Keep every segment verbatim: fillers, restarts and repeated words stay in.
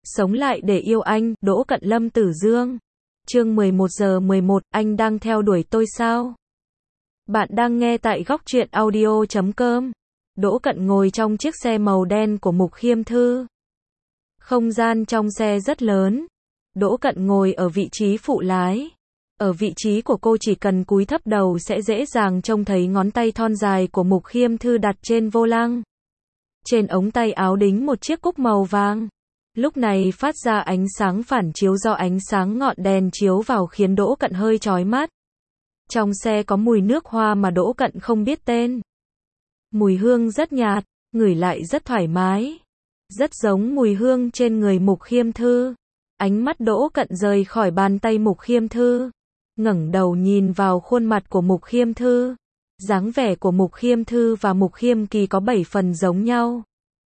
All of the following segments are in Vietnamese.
Sống lại để yêu anh, Đỗ Cận Lâm Tử Dương. Chương mười một giờ mười một, anh đang theo đuổi tôi sao? Bạn đang nghe tại góc truyện audio chấm com. Đỗ Cận ngồi trong chiếc xe màu đen của Mục Khiêm Thư. Không gian trong xe rất lớn. Đỗ Cận ngồi ở vị trí phụ lái. Ở vị trí của cô chỉ cần cúi thấp đầu sẽ dễ dàng trông thấy ngón tay thon dài của Mục Khiêm Thư đặt trên vô lăng. Trên ống tay áo đính một chiếc cúc màu vàng. Lúc này phát ra ánh sáng phản chiếu do ánh sáng ngọn đèn chiếu vào khiến Đỗ Cận hơi chói mắt. Trong xe có mùi nước hoa mà Đỗ Cận không biết tên. Mùi hương rất nhạt, ngửi lại rất thoải mái. Rất giống mùi hương trên người Mục Khiêm Thư. Ánh mắt Đỗ Cận rời khỏi bàn tay Mục Khiêm Thư. Ngẩng đầu nhìn vào khuôn mặt của Mục Khiêm Thư. Dáng vẻ của Mục Khiêm Thư và Mục Khiêm Kỳ có bảy phần giống nhau.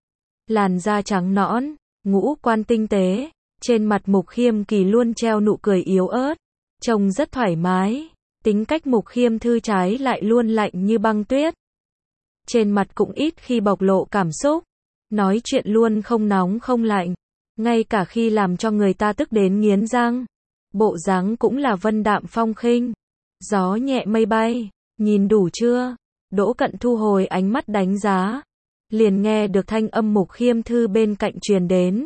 Làn da trắng nõn, ngũ quan tinh tế, trên mặt Mục Khiêm Kỳ luôn treo nụ cười yếu ớt, trông rất thoải mái. Tính cách Mục Khiêm Thư trái lại luôn lạnh như băng tuyết. Trên mặt cũng ít khi bộc lộ cảm xúc, nói chuyện luôn không nóng không lạnh, ngay cả khi làm cho người ta tức đến nghiến răng. Bộ dáng cũng là vân đạm phong khinh, gió nhẹ mây bay. Nhìn đủ chưa? Đỗ Cận thu hồi ánh mắt đánh giá. Liền nghe được thanh âm Mục Khiêm Thư bên cạnh truyền đến.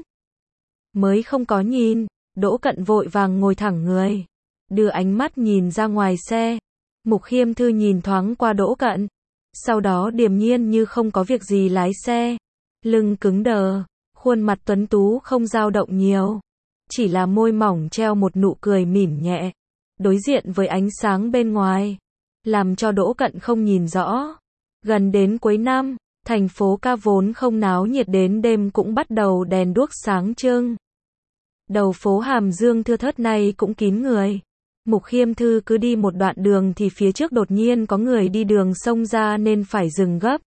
Mới không có nhìn, Đỗ Cận vội vàng ngồi thẳng người. Đưa ánh mắt nhìn ra ngoài xe. Mục Khiêm Thư nhìn thoáng qua Đỗ Cận. Sau đó điềm nhiên như không có việc gì lái xe. Lưng cứng đờ, khuôn mặt tuấn tú không dao động nhiều. Chỉ là môi mỏng treo một nụ cười mỉm nhẹ. Đối diện với ánh sáng bên ngoài. Làm cho Đỗ Cận không nhìn rõ. Gần đến cuối năm, thành phố ca vốn không náo nhiệt đến đêm cũng bắt đầu đèn đuốc sáng trưng. Đầu phố Hàm Dương thưa thớt này cũng kín người. Mục Khiêm Thư cứ đi một đoạn đường thì phía trước đột nhiên có người đi đường xông ra nên phải dừng gấp.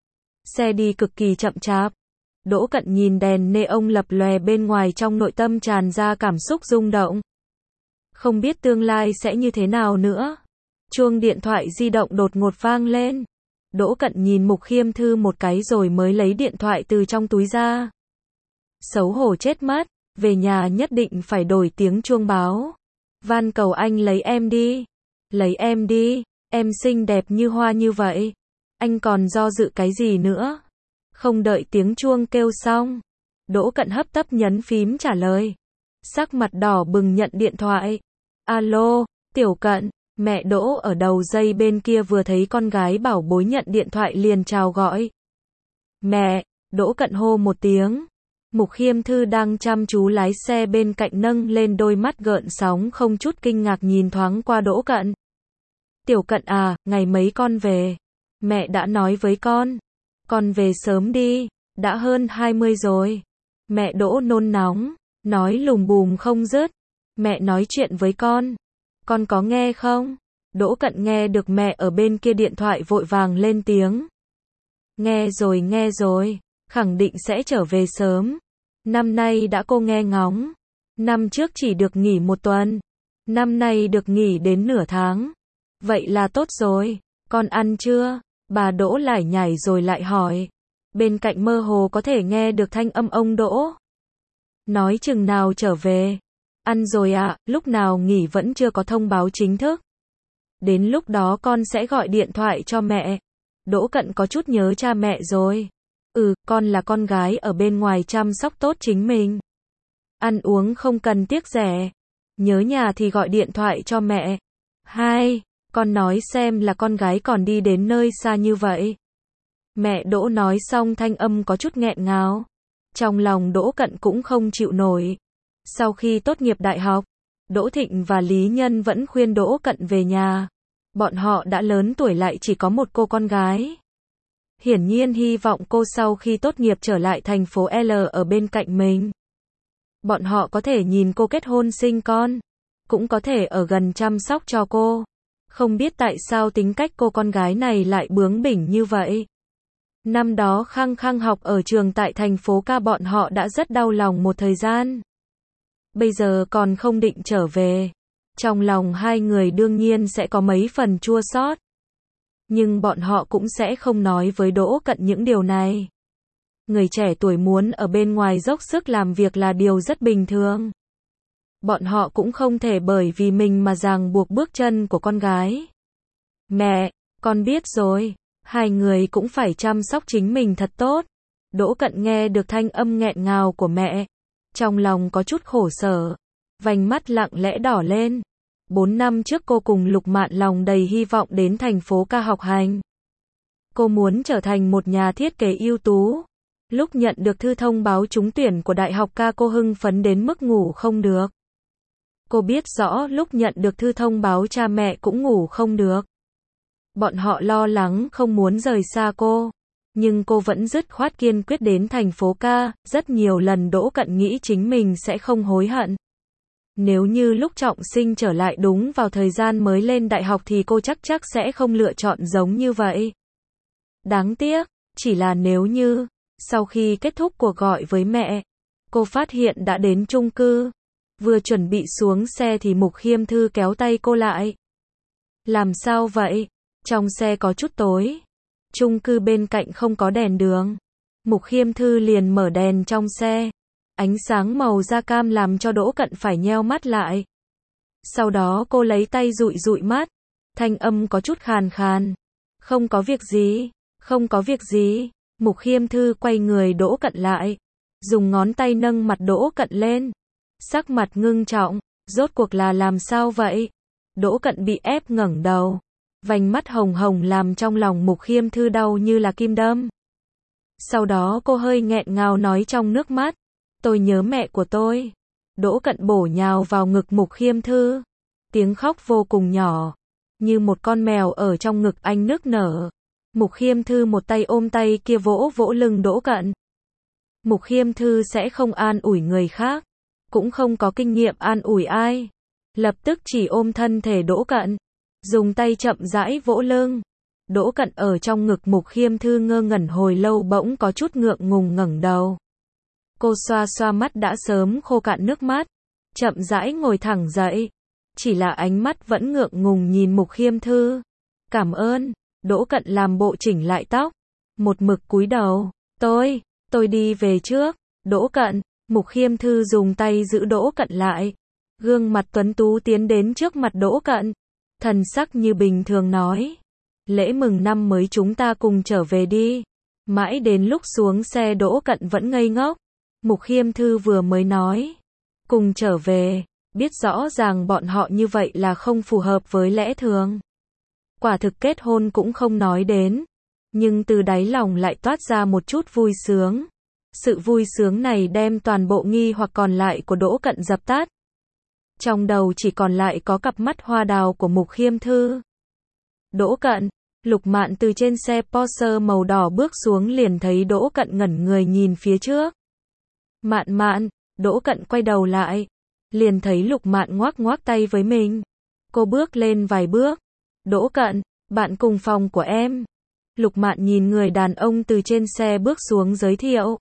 Xe đi cực kỳ chậm chạp. Đỗ Cận nhìn đèn neon lập lòe bên ngoài trong nội tâm tràn ra cảm xúc rung động. Không biết tương lai sẽ như thế nào nữa. Chuông điện thoại di động đột ngột vang lên. Đỗ Cận nhìn Mục Khiêm Thư một cái rồi mới lấy điện thoại từ trong túi ra. Xấu hổ chết mất, về nhà nhất định phải đổi tiếng chuông báo. Van cầu anh lấy em đi. Lấy em đi, em xinh đẹp như hoa như vậy. Anh còn do dự cái gì nữa? Không đợi tiếng chuông kêu xong. Đỗ Cận hấp tấp nhấn phím trả lời. Sắc mặt đỏ bừng nhận điện thoại. Alo, Tiểu Cận. Mẹ Đỗ ở đầu dây bên kia vừa thấy con gái bảo bối nhận điện thoại liền chào gọi. Mẹ, Đỗ Cận hô một tiếng. Mục Khiêm Thư đang chăm chú lái xe bên cạnh nâng lên đôi mắt gợn sóng không chút kinh ngạc nhìn thoáng qua Đỗ Cận. Tiểu Cận à, ngày mấy con về? Mẹ đã nói với con. Con về sớm đi, đã hơn hai mươi rồi. Mẹ Đỗ nôn nóng, nói lùm bùm không dứt. Mẹ nói chuyện với con. Con có nghe không? Đỗ Cận nghe được mẹ ở bên kia điện thoại vội vàng lên tiếng. Nghe rồi nghe rồi, khẳng định sẽ trở về sớm. Năm nay đã cô nghe ngóng. Năm trước chỉ được nghỉ một tuần. Năm nay được nghỉ đến nửa tháng. Vậy là tốt rồi, con ăn chưa? Bà Đỗ lải nhải rồi lại hỏi. Bên cạnh mơ hồ có thể nghe được thanh âm ông Đỗ. Nói chừng nào trở về? Ăn rồi ạ, à, lúc nào nghỉ vẫn chưa có thông báo chính thức. Đến lúc đó con sẽ gọi điện thoại cho mẹ. Đỗ Cận có chút nhớ cha mẹ rồi. Ừ, con là con gái ở bên ngoài chăm sóc tốt chính mình. Ăn uống không cần tiếc rẻ. Nhớ nhà thì gọi điện thoại cho mẹ. Hai, con nói xem là con gái còn đi đến nơi xa như vậy. Mẹ Đỗ nói xong thanh âm có chút nghẹn ngào. Trong lòng Đỗ Cận cũng không chịu nổi. Sau khi tốt nghiệp đại học, Đỗ Thịnh và Lý Nhân vẫn khuyên Đỗ Cận về nhà. Bọn họ đã lớn tuổi lại chỉ có một cô con gái. Hiển nhiên hy vọng cô sau khi tốt nghiệp trở lại thành phố L ở bên cạnh mình. Bọn họ có thể nhìn cô kết hôn sinh con, cũng có thể ở gần chăm sóc cho cô. Không biết tại sao tính cách cô con gái này lại bướng bỉnh như vậy. Năm đó khăng khăng học ở trường tại thành phố ca bọn họ đã rất đau lòng một thời gian. Bây giờ còn không định trở về. Trong lòng hai người đương nhiên sẽ có mấy phần chua xót. Nhưng bọn họ cũng sẽ không nói với Đỗ Cận những điều này. người trẻ tuổi muốn ở bên ngoài dốc sức làm việc là điều rất bình thường. Bọn họ cũng không thể bởi vì mình mà ràng buộc bước chân của con gái. Mẹ, con biết rồi, hai người cũng phải chăm sóc chính mình thật tốt. Đỗ Cận nghe được thanh âm nghẹn ngào của mẹ, trong lòng có chút khổ sở, vành mắt lặng lẽ đỏ lên. Bốn năm trước cô cùng Lục Mạn lòng đầy hy vọng đến thành phố ca học hành. Cô muốn trở thành một nhà thiết kế ưu tú. Lúc nhận được thư thông báo trúng tuyển của Đại học ca cô hưng phấn đến mức ngủ không được. Cô biết rõ lúc nhận được thư thông báo cha mẹ cũng ngủ không được. Bọn họ lo lắng không muốn rời xa cô. Nhưng cô vẫn dứt khoát kiên quyết đến thành phố ca, rất nhiều lần Đỗ Cận nghĩ chính mình sẽ không hối hận. Nếu như lúc trọng sinh trở lại đúng vào thời gian mới lên đại học thì cô chắc chắc sẽ không lựa chọn giống như vậy. Đáng tiếc, chỉ là nếu như, sau khi kết thúc cuộc gọi với mẹ, cô phát hiện đã đến chung cư. Vừa chuẩn bị xuống xe thì Mục Khiêm Thư kéo tay cô lại. Làm sao vậy? Trong xe có chút tối. Chung cư bên cạnh không có đèn đường. Mục Khiêm Thư liền mở đèn trong xe. Ánh sáng màu da cam làm cho Đỗ Cận phải nheo mắt lại. Sau đó cô lấy tay dụi dụi mắt. Thanh âm có chút khàn khàn. Không có việc gì, không có việc gì. Mục Khiêm Thư quay người Đỗ Cận lại. Dùng ngón tay nâng mặt Đỗ Cận lên. Sắc mặt ngưng trọng. Rốt cuộc là làm sao vậy? Đỗ Cận bị ép ngẩng đầu. Vành mắt hồng hồng làm trong lòng Mục Khiêm Thư đau như là kim đâm. Sau đó cô hơi nghẹn ngào nói trong nước mắt. Tôi nhớ mẹ của tôi. Đỗ Cận bổ nhào vào ngực Mục Khiêm Thư. Tiếng khóc vô cùng nhỏ. Như một con mèo ở trong ngực anh nức nở. Mục Khiêm Thư một tay ôm tay kia vỗ vỗ lưng Đỗ Cận. Mục Khiêm Thư sẽ không an ủi người khác. Cũng không có kinh nghiệm an ủi ai. Lập tức chỉ ôm thân thể Đỗ Cận. Dùng tay chậm rãi vỗ lưng. Đỗ Cận ở trong ngực Mục Khiêm Thư ngơ ngẩn hồi lâu bỗng có chút ngượng ngùng ngẩng đầu. Cô xoa xoa mắt đã sớm khô cạn nước mắt. Chậm rãi ngồi thẳng dậy. Chỉ là ánh mắt vẫn ngượng ngùng nhìn Mục Khiêm Thư. Cảm ơn. Đỗ Cận làm bộ chỉnh lại tóc. Một mực cúi đầu. Tôi, tôi đi về trước. Đỗ Cận. Mục Khiêm Thư dùng tay giữ Đỗ Cận lại. Gương mặt tuấn tú tiến đến trước mặt Đỗ Cận. Thần sắc như bình thường nói. Lễ mừng năm mới chúng ta cùng trở về đi. Mãi đến lúc xuống xe Đỗ Cận vẫn ngây ngốc. Mục Khiêm Thư vừa mới nói. Cùng trở về. Biết rõ ràng bọn họ như vậy là không phù hợp với lẽ thường. Quả thực kết hôn cũng không nói đến. Nhưng từ đáy lòng lại toát ra một chút vui sướng. Sự vui sướng này đem toàn bộ nghi hoặc còn lại của Đỗ Cận dập tắt. Trong đầu chỉ còn lại có cặp mắt hoa đào của Mục Khiêm Thư. Đỗ Cận. Lục Mạn từ trên xe Porsche màu đỏ bước xuống liền thấy Đỗ Cận ngẩn người nhìn phía trước. Mạn Mạn. Đỗ Cận quay đầu lại. Liền thấy Lục Mạn ngoác ngoác tay với mình. Cô bước lên vài bước. Đỗ Cận. Bạn cùng phòng của em. Lục Mạn nhìn người đàn ông từ trên xe bước xuống giới thiệu.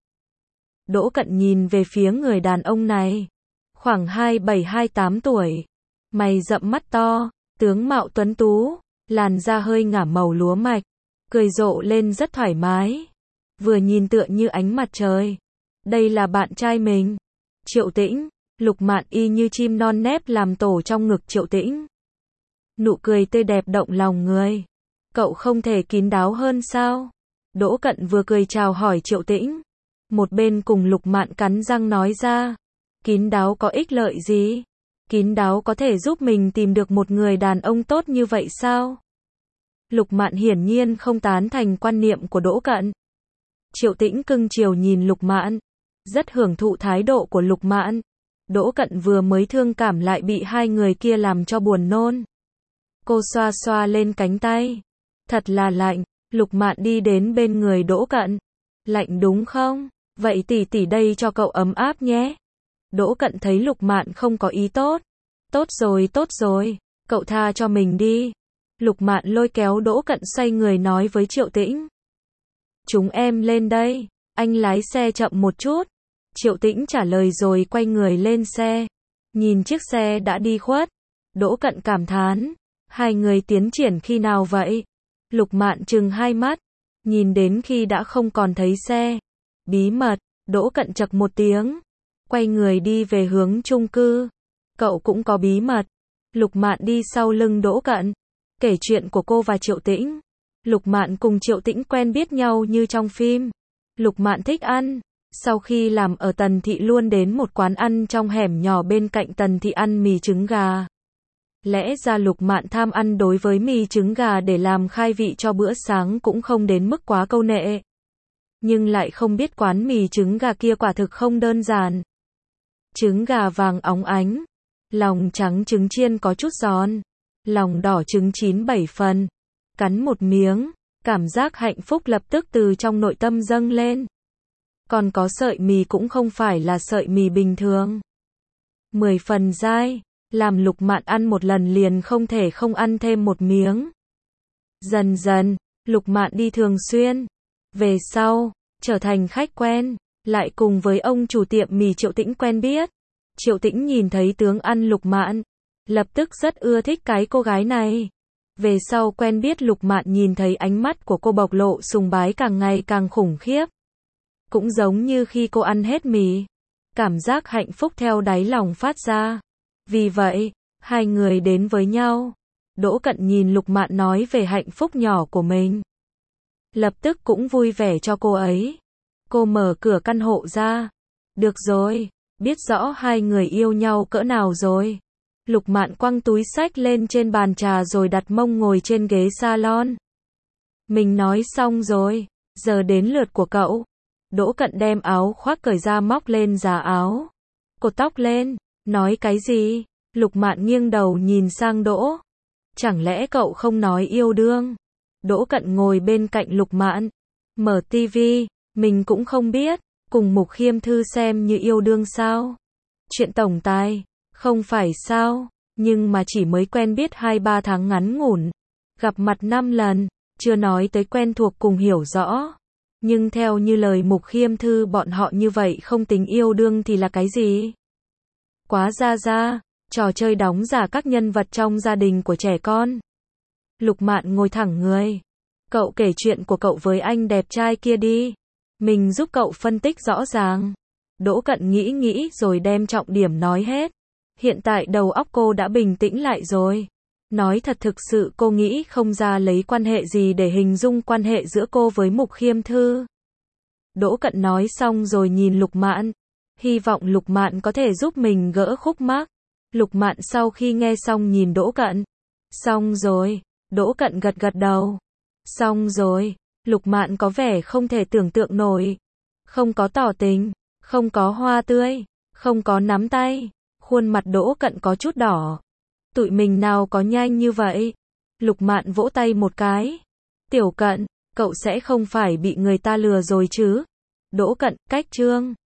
Đỗ Cận nhìn về phía người đàn ông này. Khoảng hai bảy hai tám tuổi. Mày rậm mắt to. Tướng mạo tuấn tú. Làn da hơi ngả màu lúa mạch. Cười rộ lên rất thoải mái. Vừa nhìn tựa như ánh mặt trời. Đây là bạn trai mình. Triệu Tĩnh. Lục Mạn y như chim non nép làm tổ trong ngực Triệu Tĩnh. Nụ cười tươi đẹp động lòng người. Cậu không thể kín đáo hơn sao? Đỗ Cận vừa cười chào hỏi Triệu Tĩnh. Một bên cùng Lục Mạn cắn răng nói ra. Kín đáo có ích lợi gì? Kín đáo có thể giúp mình tìm được một người đàn ông tốt như vậy sao? Lục Mạn hiển nhiên không tán thành quan niệm của Đỗ Cận. Triệu Tĩnh cưng chiều nhìn Lục Mạn. Rất hưởng thụ thái độ của Lục Mạn. Đỗ Cận vừa mới thương cảm lại bị hai người kia làm cho buồn nôn. Cô xoa xoa lên cánh tay. Thật là lạnh. Lục Mạn đi đến bên người Đỗ Cận. Lạnh đúng không? Vậy tỷ tỷ đây cho cậu ấm áp nhé. Đỗ Cận thấy Lục Mạn không có ý tốt. Tốt rồi tốt rồi. Cậu tha cho mình đi. Lục Mạn lôi kéo Đỗ Cận xoay người nói với Triệu Tĩnh. Chúng em lên đây. Anh lái xe chậm một chút. Triệu Tĩnh trả lời rồi quay người lên xe. Nhìn chiếc xe đã đi khuất. Đỗ Cận cảm thán. Hai người tiến triển khi nào vậy? Lục Mạn trừng hai mắt. Nhìn đến khi đã không còn thấy xe. Bí mật, Đỗ Cận chậc một tiếng, quay người đi về hướng chung cư. Cậu cũng có bí mật. Lục Mạn đi sau lưng Đỗ Cận, kể chuyện của cô và Triệu Tĩnh. Lục Mạn cùng Triệu Tĩnh quen biết nhau như trong phim. Lục Mạn thích ăn. Sau khi làm ở Tần Thị luôn đến một quán ăn trong hẻm nhỏ bên cạnh Tần Thị ăn mì trứng gà. Lẽ ra Lục Mạn tham ăn đối với mì trứng gà để làm khai vị cho bữa sáng cũng không đến mức quá câu nệ. Nhưng lại không biết quán mì trứng gà kia quả thực không đơn giản. Trứng gà vàng óng ánh, lòng trắng trứng chiên có chút giòn, lòng đỏ trứng chín bảy phần. Cắn một miếng, cảm giác hạnh phúc lập tức từ trong nội tâm dâng lên. Còn có sợi mì cũng không phải là sợi mì bình thường. Mười phần dai, làm Lục Mạn ăn một lần liền không thể không ăn thêm một miếng. Dần dần, Lục Mạn đi thường xuyên. Về sau, trở thành khách quen, lại cùng với ông chủ tiệm mì Triệu Tĩnh quen biết. Triệu Tĩnh nhìn thấy tướng ăn Lục Mạn, lập tức rất ưa thích cái cô gái này. Về sau quen biết Lục Mạn nhìn thấy ánh mắt của cô bộc lộ sùng bái càng ngày càng khủng khiếp. Cũng giống như khi cô ăn hết mì, cảm giác hạnh phúc theo đáy lòng phát ra. Vì vậy, hai người đến với nhau. Đỗ Cận nhìn Lục Mạn nói về hạnh phúc nhỏ của mình. Lập tức cũng vui vẻ cho cô ấy. Cô mở cửa căn hộ ra. Được rồi, biết rõ hai người yêu nhau cỡ nào rồi. Lục Mạn quăng túi xách lên trên bàn trà rồi đặt mông ngồi trên ghế salon. Mình nói xong rồi, giờ đến lượt của cậu. Đỗ Cận đem áo khoác cởi ra móc lên giá áo. Cột tóc lên, nói cái gì? Lục Mạn nghiêng đầu nhìn sang Đỗ. Chẳng lẽ cậu không nói yêu đương? Đỗ Cận ngồi bên cạnh Lục Mạn, mở tivi, mình cũng không biết, cùng Mục Khiêm Thư xem như yêu đương sao? Chuyện tổng tài, không phải sao, nhưng mà chỉ mới quen biết hai ba tháng ngắn ngủn, gặp mặt năm lần, chưa nói tới quen thuộc cùng hiểu rõ. Nhưng theo như lời Mục Khiêm Thư bọn họ như vậy không tính yêu đương thì là cái gì? Quá ra ra, trò chơi đóng giả các nhân vật trong gia đình của trẻ con. Lục Mạn ngồi thẳng người. Cậu kể chuyện của cậu với anh đẹp trai kia đi. Mình giúp cậu phân tích rõ ràng. Đỗ Cận nghĩ nghĩ rồi đem trọng điểm nói hết. Hiện tại đầu óc cô đã bình tĩnh lại rồi. Nói thật thực sự cô nghĩ không ra lấy quan hệ gì để hình dung quan hệ giữa cô với Mục Khiêm Thư. Đỗ Cận nói xong rồi nhìn Lục Mạn. Hy vọng Lục Mạn có thể giúp mình gỡ khúc mắc. Lục Mạn sau khi nghe xong nhìn Đỗ Cận. Xong rồi. Đỗ Cận gật gật đầu. Xong rồi. Lục Mạn có vẻ không thể tưởng tượng nổi. Không có tỏ tình. Không có hoa tươi. Không có nắm tay. Khuôn mặt Đỗ Cận có chút đỏ. Tụi mình nào có nhanh như vậy. Lục Mạn vỗ tay một cái. Tiểu Cận, cậu sẽ không phải bị người ta lừa rồi chứ? Đỗ Cận, cách chương.